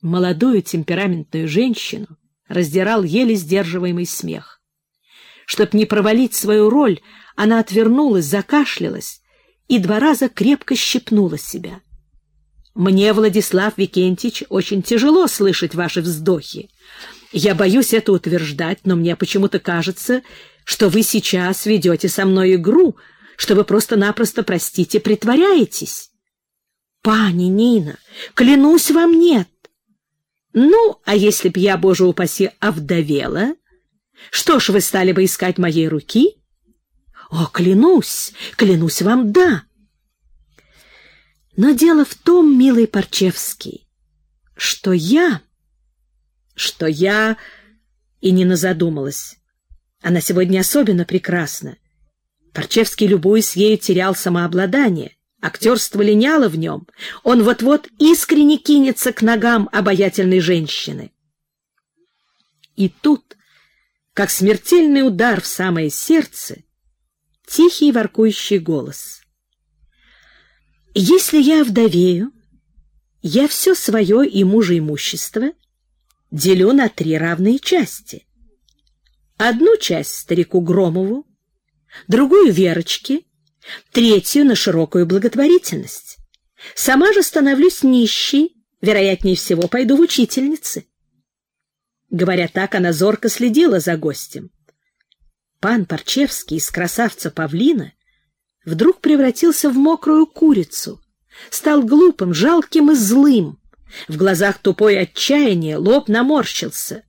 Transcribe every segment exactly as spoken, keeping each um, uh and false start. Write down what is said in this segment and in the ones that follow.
Молодую темпераментную женщину раздирал еле сдерживаемый смех. Чтоб не провалить свою роль, она отвернулась, закашлялась и два раза крепко щипнула себя. «Мне, Владислав Викентьич, очень тяжело слышать ваши вздохи. Я боюсь это утверждать, но мне почему-то кажется, что вы сейчас ведете со мной игру, что вы просто-напросто, простите, притворяетесь». «Пани Нина, клянусь вам, нет». «Ну, а если б я, Боже упаси, овдовела? Что ж, вы стали бы искать моей руки?» «О, клянусь, клянусь вам, да». Но дело в том, милый Парчевский, что я... что я... И Нина задумалась. Она сегодня особенно прекрасна. Парчевский, любуясь ею, терял самообладание. Актерство линяло в нем. Он вот-вот искренне кинется к ногам обаятельной женщины. И тут, как смертельный удар в самое сердце, тихий воркующий голос. «Если я вдовею, я все свое и мужа имущество делю на три равные части. Одну часть старику Громову, другую — Верочке, третью — на широкую благотворительность. Сама же становлюсь нищей, вероятнее всего пойду в учительницы». Говоря так, она зорко следила за гостем. Пан Парчевский из красавца павлина вдруг превратился в мокрую курицу, стал глупым, жалким и злым. В глазах тупое отчаяние, лоб наморщился.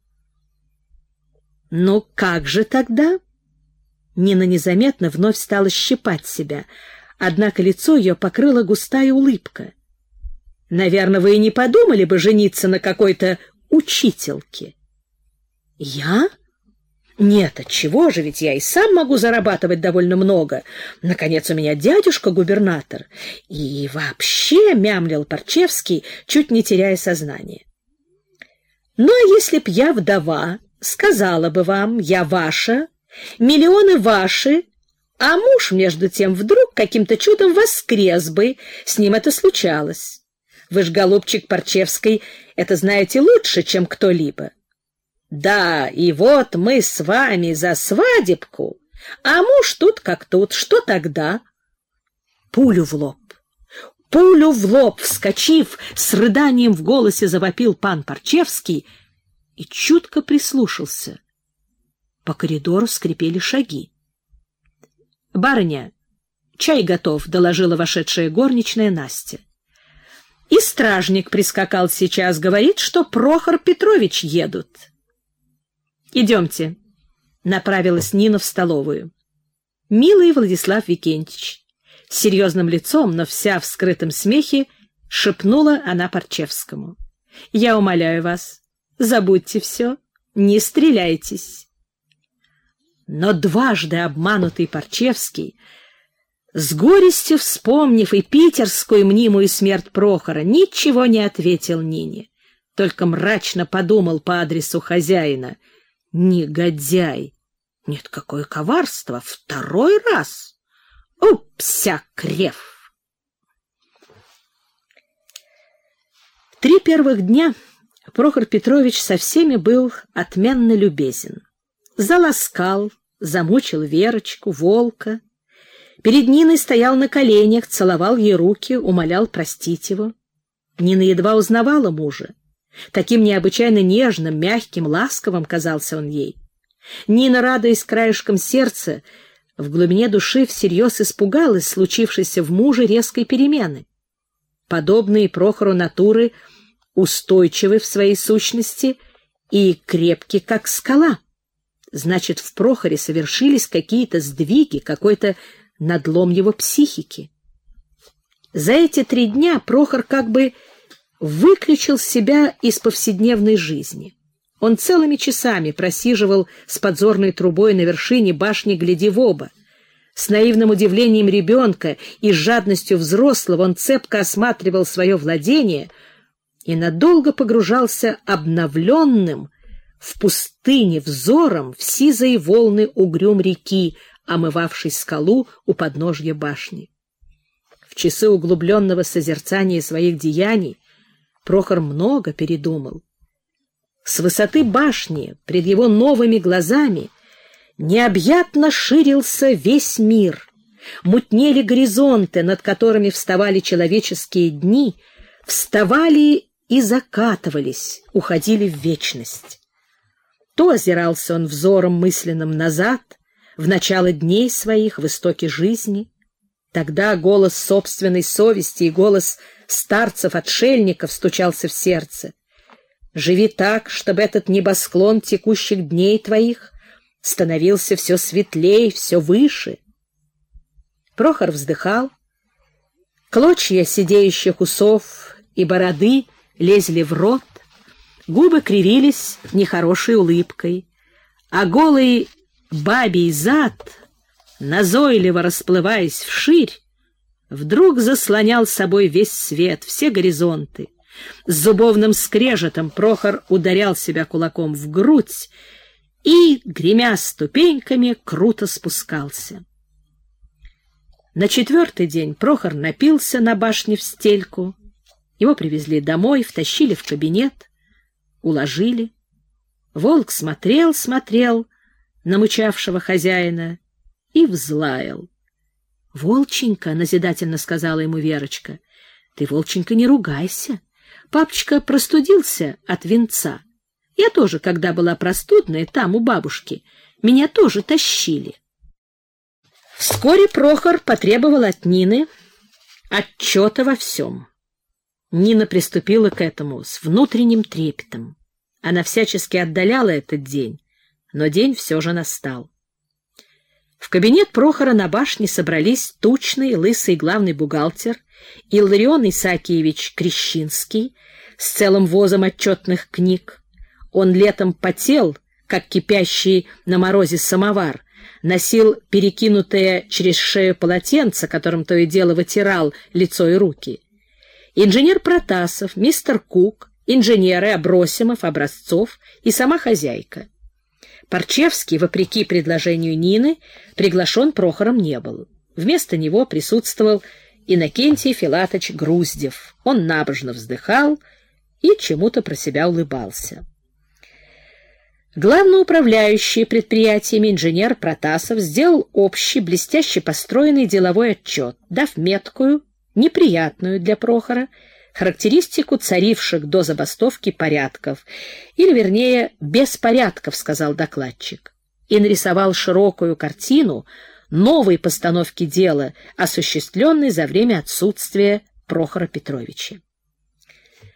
«Ну как же тогда?» Нина незаметно вновь стала щипать себя, однако лицо ее покрыла густая улыбка. «Наверное, вы и не подумали бы жениться на какой-то учительке?» «Я? Нет, отчего же, ведь я и сам могу зарабатывать довольно много. Наконец, у меня дядюшка губернатор. И вообще, — мямлил Парчевский, чуть не теряя сознание. — Ну, а если б я вдова, сказала бы вам, я ваша, миллионы ваши, а муж, между тем, вдруг каким-то чудом воскрес бы, с ним это случалось. Вы ж, голубчик Парчевский, это знаете лучше, чем кто-либо. Да, и вот мы с вами за свадебку, а муж тут как тут, что тогда? Пулю в лоб, пулю в лоб, вскочив, с рыданием в голосе завопил пан Парчевский и чутко прислушался. По коридору скрипели шаги. — Барыня, чай готов, — доложила вошедшая горничная Настя. — И стражник прискакал сейчас, говорит, что Прохор Петрович едут. «Идемте», — направилась Нина в столовую. «Милый Владислав Викентьич», с серьезным лицом, но вся в скрытом смехе, шепнула она Парчевскому. «Я умоляю вас, забудьте все, не стреляйтесь». Но дважды обманутый Парчевский, с горестью вспомнив и питерскую мнимую смерть Прохора, ничего не ответил Нине, только мрачно подумал по адресу хозяина: «Негодяй! Нет, какое коварство! Второй раз! Упся, крев!» Три первых дня Прохор Петрович со всеми был отменно любезен. Заласкал, замучил Верочку, Волка. Перед Ниной стоял на коленях, целовал ей руки, умолял простить его. Нина едва узнавала мужа. Таким необычайно нежным, мягким, ласковым казался он ей. Нина, радуясь краешком сердца, в глубине души всерьез испугалась случившейся в муже резкой перемены. Подобные Прохору натуры устойчивы в своей сущности и крепки, как скала. Значит, в Прохоре совершились какие-то сдвиги, какой-то надлом его психики. За эти три дня Прохор как бы выключил себя из повседневной жизни. Он целыми часами просиживал с подзорной трубой на вершине башни «Гляди в оба». С наивным удивлением ребенка и с жадностью взрослого он цепко осматривал свое владение и надолго погружался обновленным в пустыне взором в сизые волны угрюм реки, омывавшей скалу у подножья башни. В часы углубленного созерцания своих деяний Прохор много передумал. С высоты башни пред его новыми глазами необъятно ширился весь мир. Мутнели горизонты, над которыми вставали человеческие дни, вставали и закатывались, уходили в вечность. То озирался он взором мысленным назад, в начало дней своих, в истоки жизни. Тогда голос собственной совести и голос старцев-отшельников стучался в сердце. «Живи так, чтобы этот небосклон текущих дней твоих становился все светлей, все выше». Прохор вздыхал. Клочья сидеющих усов и бороды лезли в рот, губы кривились нехорошей улыбкой, а голый бабий зад, назойливо расплываясь вширь, вдруг заслонял собой весь свет, все горизонты. С зубовным скрежетом Прохор ударял себя кулаком в грудь и, гремя ступеньками, круто спускался. На четвертый день Прохор напился на башне в стельку. Его привезли домой, втащили в кабинет, уложили. Волк смотрел, смотрел на мычавшего хозяина и взлаял. — Волченька, — назидательно сказала ему Верочка, — ты, Волченька, не ругайся. Папочка простудился от венца. Я тоже, когда была простудная, там, у бабушки, меня тоже тащили. Вскоре Прохор потребовал от Нины отчета во всем. Нина приступила к этому с внутренним трепетом. Она всячески отдаляла этот день, но день все же настал. В кабинет Прохора на башне собрались тучный, лысый главный бухгалтер Илларион Исаакиевич Крещинский с целым возом отчетных книг. Он летом потел, как кипящий на морозе самовар, носил перекинутое через шею полотенце, которым то и дело вытирал лицо и руки. Инженер Протасов, мистер Кук, инженеры Абросимов, Образцов и сама хозяйка. Парчевский, вопреки предложению Нины, приглашен Прохором не был. Вместо него присутствовал Иннокентий Филатович Груздев. Он набожно вздыхал и чему-то про себя улыбался. Главноуправляющий предприятиями инженер Протасов сделал общий, блестяще построенный деловой отчет, дав меткую, неприятную для Прохора, характеристику царивших до забастовки порядков, или, вернее, беспорядков, сказал докладчик, и нарисовал широкую картину новой постановки дела, осуществленной за время отсутствия Прохора Петровича.